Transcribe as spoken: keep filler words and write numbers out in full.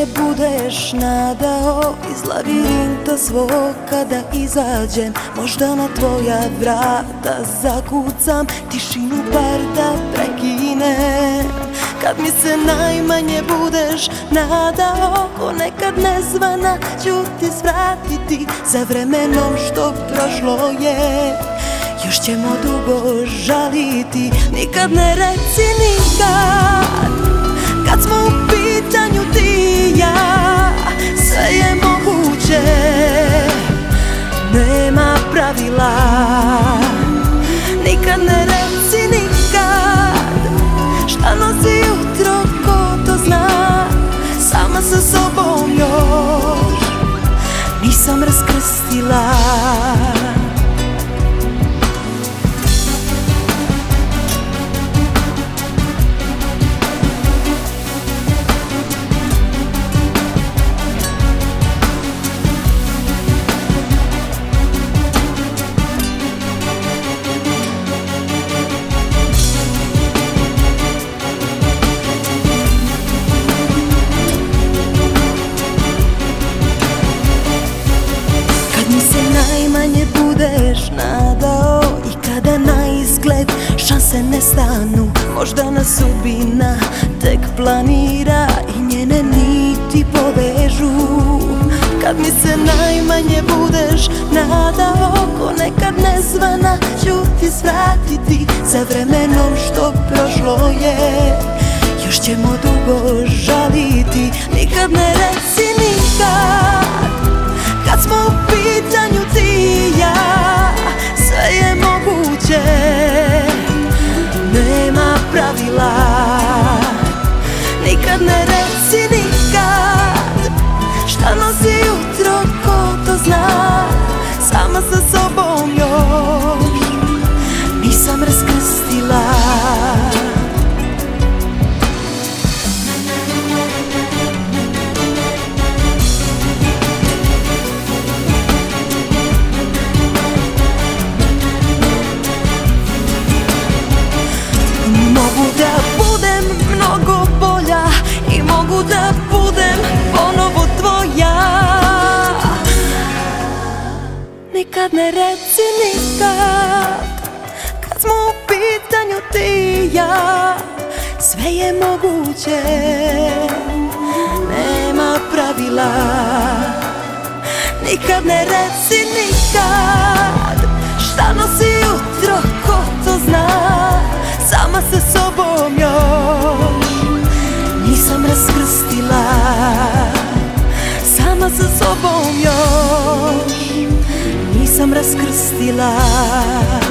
najmanje budeš nadao, iz labirinta svog kada izađem, možda na tvoja vrata zakucam, tišinu bar da prekinem. Kad mi se najmanje budeš nadao, ko nekad nezvana ću ti svratiti za vremenom što prošlo je. Još ćemo dugo žaliti, nikad ne reci nikad, kad smo u pitanju ti i ja, sve je moguće, nema pravila. Nikad ne reci nikad, šta nosi jutro, ko to zna, sama sa sobom još nisam raskrstila. Najmanje budeš nadao i kada na izgled šanse nestanu, možda nas sudbina tek planira i njene niti povežu. Kad mi se najmanje budeš nadao, ko nekad nezvana ću ti svratiti za vremenom što prošlo je. Još ćemo dugo žaliti, nikad ne reci nikad, kad smo u pitanju ti i ja, sve je moguće, nema pravila. Nikad ne reci nikad, šta nosi jutro, ko to zna, sama sa sobom još nisam raskrstila. Mogu da budem mnogo bolja i mogu da budem ponovo tvoja. Nikad ne reci nikad, kad smo u pitanju ti i ja, sve je moguće, nema pravila. Nikad ne reci nikad, šta nosi jutro, ko to zna, sama sa sobom još nisam raskrstila. Sama sa sobom još nisam raskrstila.